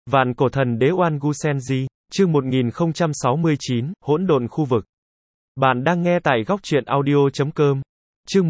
Vạn cổ thần đế Oan Gu Senji, chương 1069, hỗn độn khu vực. Bạn đang nghe tại góc truyện audio.com. Chương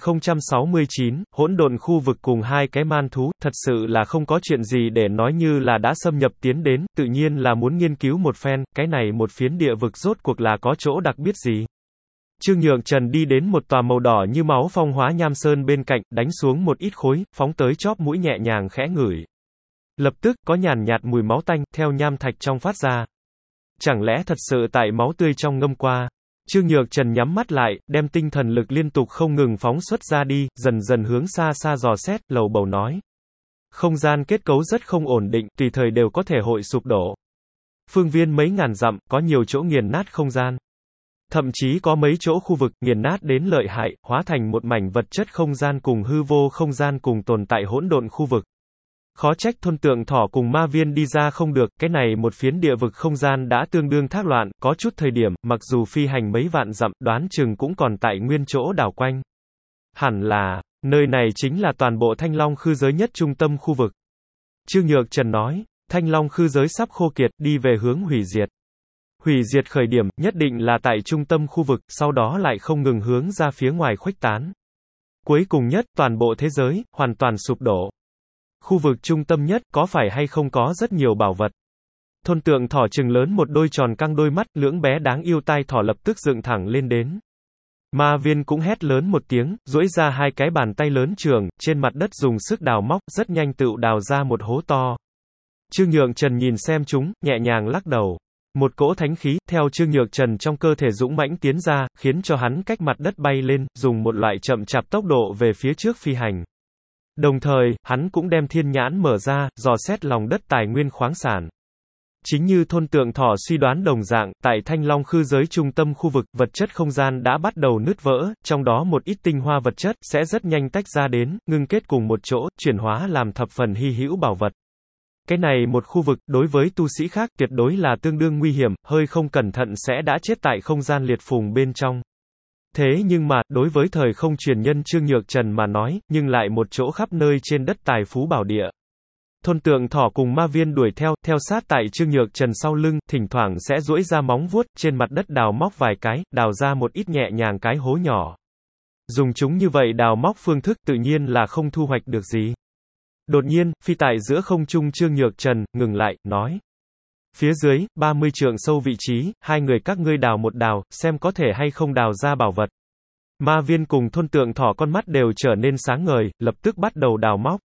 1069, hỗn độn khu vực cùng hai cái man thú, thật sự là không có chuyện gì để nói như là đã xâm nhập tiến đến, tự nhiên là muốn nghiên cứu một phen, cái này một phiến địa vực rốt cuộc là có chỗ đặc biệt gì. Trương Nhượng Trần đi đến một tòa màu đỏ như máu phong hóa nham sơn bên cạnh, đánh xuống một ít khối, phóng tới chóp mũi nhẹ nhàng khẽ ngửi. Lập tức, có nhàn nhạt mùi máu tanh, theo nham thạch trong phát ra. Chẳng lẽ thật sự tại máu tươi trong ngâm qua? Trương Nhược Trần nhắm mắt lại, đem tinh thần lực liên tục không ngừng phóng xuất ra đi, dần dần hướng xa xa dò xét, lầu bầu nói. Không gian kết cấu rất không ổn định, tùy thời đều có thể hội sụp đổ. Phương viên mấy ngàn dặm, có nhiều chỗ nghiền nát không gian. Thậm chí có mấy chỗ khu vực, nghiền nát đến lợi hại, hóa thành một mảnh vật chất không gian cùng hư vô không gian cùng tồn tại hỗn độn khu vực. Khó trách thôn tượng thỏ cùng ma viên đi ra không được, cái này một phiến địa vực không gian đã tương đương thác loạn, có chút thời điểm, mặc dù phi hành mấy vạn dặm, đoán chừng cũng còn tại nguyên chỗ đảo quanh. Hẳn là, nơi này chính là toàn bộ Thanh Long khư giới nhất trung tâm khu vực. Trương Nhược Trần nói, Thanh Long khư giới sắp khô kiệt, đi về hướng hủy diệt. Hủy diệt khởi điểm, nhất định là tại trung tâm khu vực, sau đó lại không ngừng hướng ra phía ngoài khuếch tán. Cuối cùng nhất, toàn bộ thế giới, hoàn toàn sụp đổ. Khu vực trung tâm nhất, có phải hay không có rất nhiều bảo vật. Thôn tượng thỏ trừng lớn một đôi tròn căng đôi mắt, lưỡng bé đáng yêu tai thỏ lập tức dựng thẳng lên đến. Ma viên cũng hét lớn một tiếng, duỗi ra hai cái bàn tay lớn trường, trên mặt đất dùng sức đào móc, rất nhanh tựu đào ra một hố to. Trương Nhượng Trần nhìn xem chúng, nhẹ nhàng lắc đầu. Một cỗ thánh khí, theo Trương Nhược Trần trong cơ thể dũng mãnh tiến ra, khiến cho hắn cách mặt đất bay lên, dùng một loại chậm chạp tốc độ về phía trước phi hành. Đồng thời, hắn cũng đem thiên nhãn mở ra, dò xét lòng đất tài nguyên khoáng sản. Chính như thôn tượng thỏ suy đoán đồng dạng, tại Thanh Long khư giới trung tâm khu vực, vật chất không gian đã bắt đầu nứt vỡ, trong đó một ít tinh hoa vật chất, sẽ rất nhanh tách ra đến, ngưng kết cùng một chỗ, chuyển hóa làm thập phần hy hữu bảo vật. Cái này một khu vực, đối với tu sĩ khác, tuyệt đối là tương đương nguy hiểm, hơi không cẩn thận sẽ đã chết tại không gian liệt phùng bên trong. Thế nhưng mà, đối với thời không truyền nhân Trương Nhược Trần mà nói, nhưng lại một chỗ khắp nơi trên đất tài phú bảo địa. Thôn tượng thỏ cùng ma viên đuổi theo sát tại Trương Nhược Trần sau lưng, thỉnh thoảng sẽ duỗi ra móng vuốt, trên mặt đất đào móc vài cái, đào ra một ít nhẹ nhàng cái hố nhỏ. Dùng chúng như vậy đào móc phương thức tự nhiên là không thu hoạch được gì. Đột nhiên, phi tại giữa không trung Trương Nhược Trần, ngừng lại, nói. Phía dưới, 30 trượng sâu vị trí, hai người các ngươi đào một đào, xem có thể hay không đào ra bảo vật. Ma viên cùng thôn tượng thỏ con mắt đều trở nên sáng ngời, lập tức bắt đầu đào móc.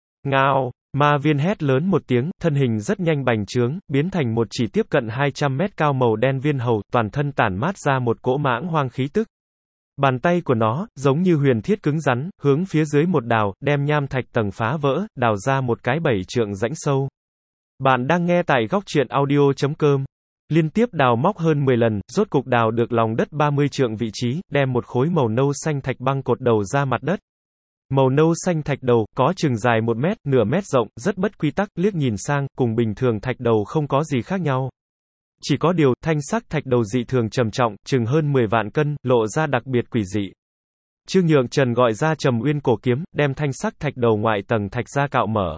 Ngao, ma viên hét lớn một tiếng, thân hình rất nhanh bành trướng, biến thành một chỉ tiếp cận 200 mét cao màu đen viên hầu, toàn thân tản mát ra một cỗ mãng hoang khí tức. Bàn tay của nó, giống như huyền thiết cứng rắn, hướng phía dưới một đào, đem nham thạch tầng phá vỡ, đào ra một cái 7 trượng rãnh sâu. Bạn đang nghe tại góc truyện audio.com. Liên tiếp đào móc hơn 10 lần, rốt cục đào được lòng đất 30 trượng vị trí, đem một khối màu nâu xanh thạch băng cột đầu ra mặt đất. Màu nâu xanh thạch đầu, có chừng dài 1 mét, nửa mét rộng, rất bất quy tắc, liếc nhìn sang, cùng bình thường thạch đầu không có gì khác nhau. Chỉ có điều, thanh sắc thạch đầu dị thường trầm trọng, chừng hơn 10 vạn cân, lộ ra đặc biệt quỷ dị. Trương Nhượng Trần gọi ra Trầm Uyên cổ kiếm, đem thanh sắc thạch đầu ngoại tầng thạch ra cạo mở.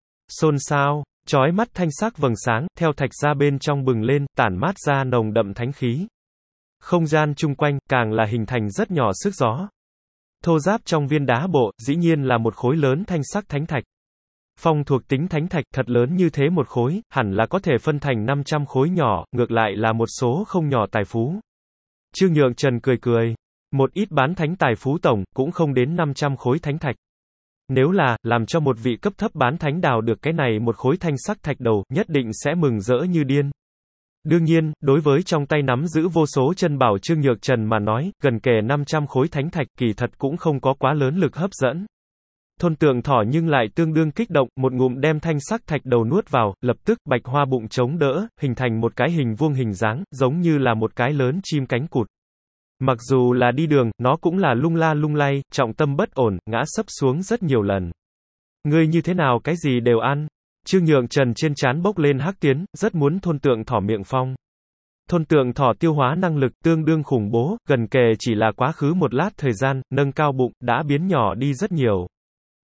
Xôn xao, chói mắt thanh sắc vầng sáng, theo thạch ra bên trong bừng lên, tản mát ra nồng đậm thánh khí. Không gian chung quanh, càng là hình thành rất nhỏ sức gió. Thô giáp trong viên đá bộ, dĩ nhiên là một khối lớn thanh sắc thánh thạch. Phong thuộc tính thánh thạch, thật lớn như thế một khối, hẳn là có thể phân thành 500 khối nhỏ, ngược lại là một số không nhỏ tài phú. Trương Nhượng Trần cười cười. Một ít bán thánh tài phú tổng, cũng không đến 500 khối thánh thạch. Nếu là, làm cho một vị cấp thấp bán thánh đào được cái này một khối thanh sắc thạch đầu, nhất định sẽ mừng rỡ như điên. Đương nhiên, đối với trong tay nắm giữ vô số chân bảo Trương Nhược Trần mà nói, gần kề 500 khối thánh thạch kỳ thật cũng không có quá lớn lực hấp dẫn. Thôn tượng thỏ nhưng lại tương đương kích động, một ngụm đem thanh sắc thạch đầu nuốt vào, lập tức bạch hoa bụng chống đỡ, hình thành một cái hình vuông hình dáng, giống như là một cái lớn chim cánh cụt. Mặc dù là đi đường, nó cũng là lung la lung lay, trọng tâm bất ổn, ngã sấp xuống rất nhiều lần. Ngươi như thế nào cái gì đều ăn? Trương Nhượng Trần trên trán bốc lên hắc tuyến, rất muốn thôn tượng thỏ miệng phong. Thôn tượng thỏ tiêu hóa năng lực tương đương khủng bố, gần kề chỉ là quá khứ một lát thời gian, nâng cao bụng, đã biến nhỏ đi rất nhiều.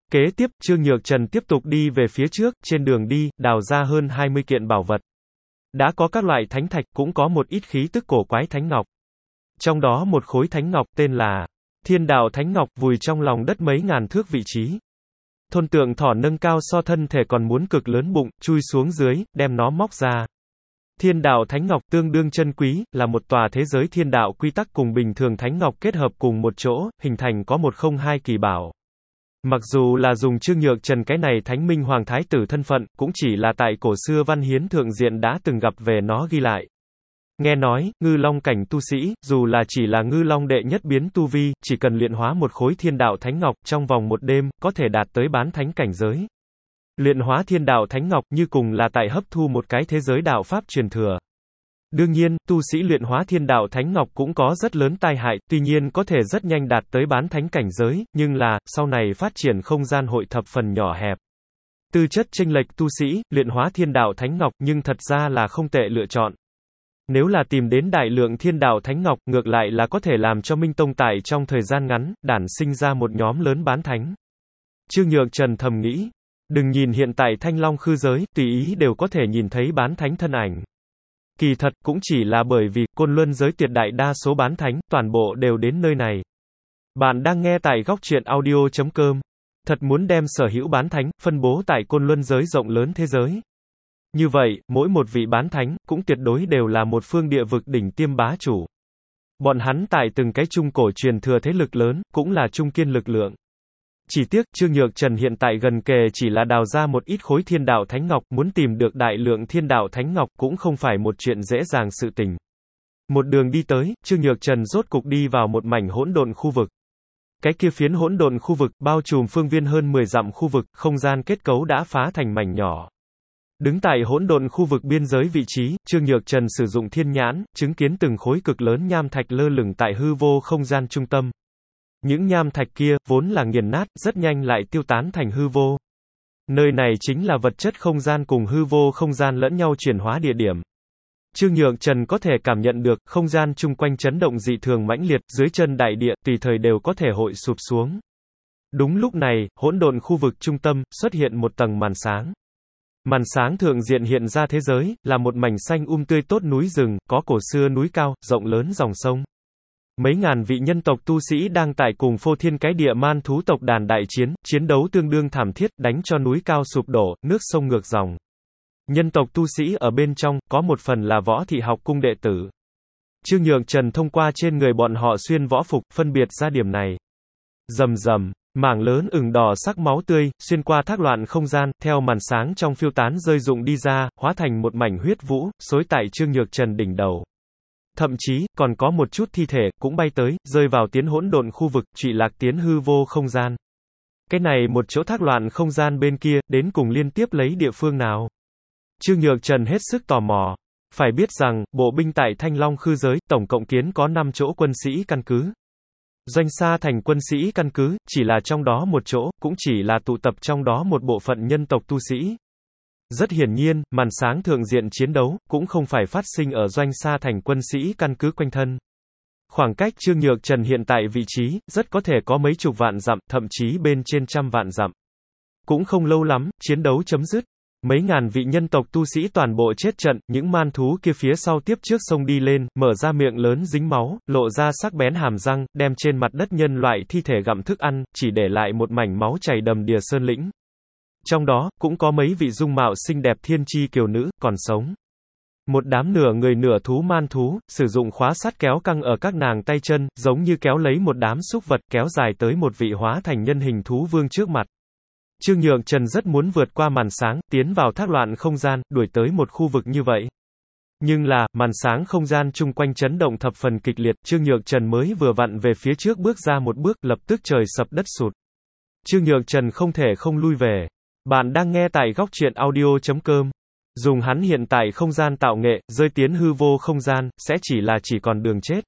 Kế tiếp, Trương Nhược Trần tiếp tục đi về phía trước, trên đường đi, đào ra hơn 20 kiện bảo vật. Đã có các loại thánh thạch, cũng có một ít khí tức cổ quái thánh ngọc. Trong đó một khối thánh ngọc tên là Thiên Đạo Thánh Ngọc vùi trong lòng đất mấy ngàn thước vị trí. Thôn tượng thỏ nâng cao so thân thể còn muốn cực lớn bụng, chui xuống dưới, đem nó móc ra. Thiên Đạo Thánh Ngọc tương đương chân quý, là một tòa thế giới thiên đạo quy tắc cùng bình thường thánh ngọc kết hợp cùng một chỗ, hình thành có 102 kỳ bảo. Mặc dù là dùng Trương Nhược Trần cái này Thánh Minh Hoàng Thái tử thân phận, cũng chỉ là tại cổ xưa văn hiến thượng diện đã từng gặp về nó ghi lại. Nghe nói, ngư long cảnh tu sĩ, dù là chỉ là ngư long đệ nhất biến tu vi, chỉ cần luyện hóa một khối thiên đạo thánh ngọc, trong vòng một đêm, có thể đạt tới bán thánh cảnh giới. Luyện hóa thiên đạo thánh ngọc, như cùng là tại hấp thu một cái thế giới đạo pháp truyền thừa. Đương nhiên, tu sĩ luyện hóa thiên đạo thánh ngọc cũng có rất lớn tai hại, tuy nhiên có thể rất nhanh đạt tới bán thánh cảnh giới, nhưng là, sau này phát triển không gian hội thập phần nhỏ hẹp. Tư chất chênh lệch tu sĩ, luyện hóa thiên đạo thánh ngọc, nhưng thật ra là không tệ lựa chọn. Nếu là tìm đến đại lượng thiên đạo thánh ngọc, ngược lại là có thể làm cho Minh Tông tại trong thời gian ngắn, đản sinh ra một nhóm lớn bán thánh. Trương Nhược Trần thầm nghĩ, đừng nhìn hiện tại Thanh Long khư giới, tùy ý đều có thể nhìn thấy bán thánh thân ảnh. Kỳ thật, cũng chỉ là bởi vì, Côn Luân giới tuyệt đại đa số bán thánh, toàn bộ đều đến nơi này. Bạn đang nghe tại góc truyện audio.com. Thật muốn đem sở hữu bán thánh, phân bố tại Côn Luân giới rộng lớn thế giới. Như vậy, mỗi một vị bán thánh, cũng tuyệt đối đều là một phương địa vực đỉnh tiêm bá chủ. Bọn hắn tại từng cái trung cổ truyền thừa thế lực lớn, cũng là trung kiên lực lượng. Chỉ tiếc, Trương Nhược Trần hiện tại gần kề chỉ là đào ra một ít khối thiên đạo thánh ngọc, muốn tìm được đại lượng thiên đạo thánh ngọc cũng không phải một chuyện dễ dàng sự tình. Một đường đi tới, Trương Nhược Trần rốt cục đi vào một mảnh hỗn độn khu vực. Cái kia phiến hỗn độn khu vực, bao trùm phương viên hơn 10 dặm khu vực, không gian kết cấu đã phá thành mảnh nhỏ. Đứng tại hỗn độn khu vực biên giới vị trí, Trương Nhược Trần sử dụng thiên nhãn, chứng kiến từng khối cực lớn nham thạch lơ lửng tại hư vô không gian trung tâm. Những nham thạch kia, vốn là nghiền nát, rất nhanh lại tiêu tán thành hư vô. Nơi này chính là vật chất không gian cùng hư vô không gian lẫn nhau chuyển hóa địa điểm. Trương Nhược Trần có thể cảm nhận được, không gian chung quanh chấn động dị thường mãnh liệt, dưới chân đại địa, tùy thời đều có thể hội sụp xuống. Đúng lúc này, hỗn độn khu vực trung tâm, xuất hiện một tầng màn sáng. Màn sáng thượng diện hiện ra thế giới, là một mảnh xanh tươi tốt núi rừng, có cổ xưa núi cao, rộng lớn dòng sông. Mấy ngàn vị nhân tộc tu sĩ đang tại cùng phô thiên cái địa man thú tộc đàn đại chiến, chiến đấu tương đương thảm thiết, đánh cho núi cao sụp đổ, nước sông ngược dòng. Nhân tộc tu sĩ ở bên trong, có một phần là Võ Thị học cung đệ tử. Trương Nhược Trần thông qua trên người bọn họ xuyên võ phục, phân biệt ra điểm này. Rầm rầm, mảng lớn ửng đỏ sắc máu tươi, xuyên qua thác loạn không gian, theo màn sáng trong phiêu tán rơi rụng đi ra, hóa thành một mảnh huyết vũ, xối tại Trương Nhược Trần đỉnh đầu. Thậm chí, còn có một chút thi thể, cũng bay tới, rơi vào tiến hỗn độn khu vực, trụy lạc tiến hư vô không gian. Cái này một chỗ thác loạn không gian bên kia, đến cùng liên tiếp lấy địa phương nào? Trương Nhược Trần hết sức tò mò. Phải biết rằng, bộ binh tại Thanh Long khư giới, tổng cộng kiến có 5 chỗ quân sĩ căn cứ. Doanh Sa thành quân sĩ căn cứ, chỉ là trong đó một chỗ, cũng chỉ là tụ tập trong đó một bộ phận nhân tộc tu sĩ. Rất hiển nhiên, màn sáng thượng diện chiến đấu, cũng không phải phát sinh ở Doanh Sa thành quân sĩ căn cứ quanh thân. Khoảng cách Trương Nhược Trần hiện tại vị trí, rất có thể có mấy chục vạn dặm, thậm chí bên trên trăm vạn dặm. Cũng không lâu lắm, chiến đấu chấm dứt. Mấy ngàn vị nhân tộc tu sĩ toàn bộ chết trận, những man thú kia phía sau tiếp trước sông đi lên, mở ra miệng lớn dính máu, lộ ra sắc bén hàm răng, đem trên mặt đất nhân loại thi thể gặm thức ăn, chỉ để lại một mảnh máu chảy đầm đìa sơn lĩnh. Trong đó, cũng có mấy vị dung mạo xinh đẹp thiên chi kiều nữ, còn sống. Một đám nửa người nửa thú man thú, sử dụng khóa sắt kéo căng ở các nàng tay chân, giống như kéo lấy một đám súc vật kéo dài tới một vị hóa thành nhân hình thú vương trước mặt. Trương Nhược Trần rất muốn vượt qua màn sáng, tiến vào thác loạn không gian, đuổi tới một khu vực như vậy. Nhưng là, màn sáng không gian chung quanh chấn động thập phần kịch liệt, Trương Nhược Trần mới vừa vặn về phía trước bước ra một bước, lập tức trời sập đất sụt. Trương Nhược Trần không thể không lui về. Bạn đang nghe tại góc truyện audio.com. Dùng hắn hiện tại không gian tạo nghệ, rơi tiến hư vô không gian, sẽ chỉ còn đường chết.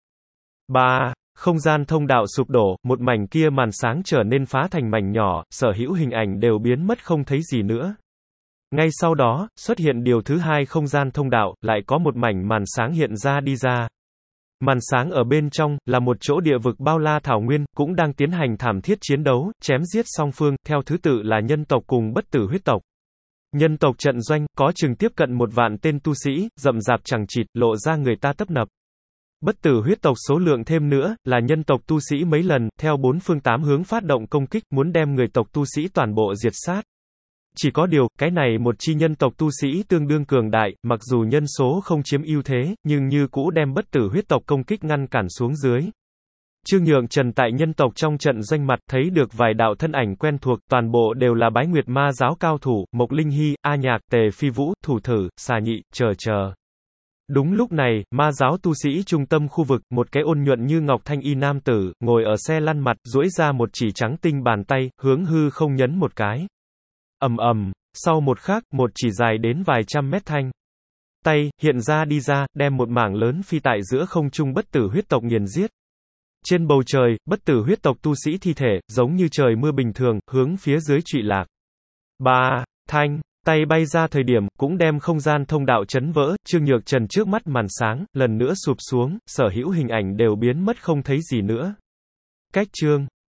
3. Không gian thông đạo sụp đổ, một mảnh kia màn sáng trở nên phá thành mảnh nhỏ, sở hữu hình ảnh đều biến mất không thấy gì nữa. Ngay sau đó, xuất hiện điều thứ hai không gian thông đạo, lại có một mảnh màn sáng hiện ra đi ra. Màn sáng ở bên trong, là một chỗ địa vực bao la thảo nguyên, cũng đang tiến hành thảm thiết chiến đấu, chém giết song phương, theo thứ tự là nhân tộc cùng bất tử huyết tộc. Nhân tộc trận doanh, có chừng tiếp cận 1 vạn tên tu sĩ, rậm rạp chằng chịt, lộ ra người ta tấp nập. Bất tử huyết tộc số lượng thêm nữa, là nhân tộc tu sĩ mấy lần, theo 4 phương 8 hướng phát động công kích, muốn đem người tộc tu sĩ toàn bộ diệt sát. Chỉ có điều, cái này một chi nhân tộc tu sĩ tương đương cường đại, mặc dù nhân số không chiếm ưu thế, nhưng như cũ đem bất tử huyết tộc công kích ngăn cản xuống dưới. Trương Nhượng Trần tại nhân tộc trong trận doanh mặt, thấy được vài đạo thân ảnh quen thuộc, toàn bộ đều là Bái Nguyệt Ma giáo cao thủ, Mộc Linh Hy, A Nhạc, Tề Phi Vũ, Thủ Thử, Xà Nhị, chờ. Đúng lúc này, ma giáo tu sĩ trung tâm khu vực, một cái ôn nhuận như ngọc thanh y nam tử, ngồi ở xe lăn mặt, duỗi ra một chỉ trắng tinh bàn tay, hướng hư không nhấn một cái. Ầm ầm, sau một khắc, một chỉ dài đến vài trăm mét thanh tay hiện ra đi ra, đem một mảng lớn phi tại giữa không trung bất tử huyết tộc nghiền giết. Trên bầu trời, bất tử huyết tộc tu sĩ thi thể, giống như trời mưa bình thường, hướng phía dưới trụy lạc. Thanh tay bay ra thời điểm, cũng đem không gian thông đạo chấn vỡ, Trương Nhược Trần trước mắt màn sáng, lần nữa sụp xuống, sở hữu hình ảnh đều biến mất không thấy gì nữa. Cách chương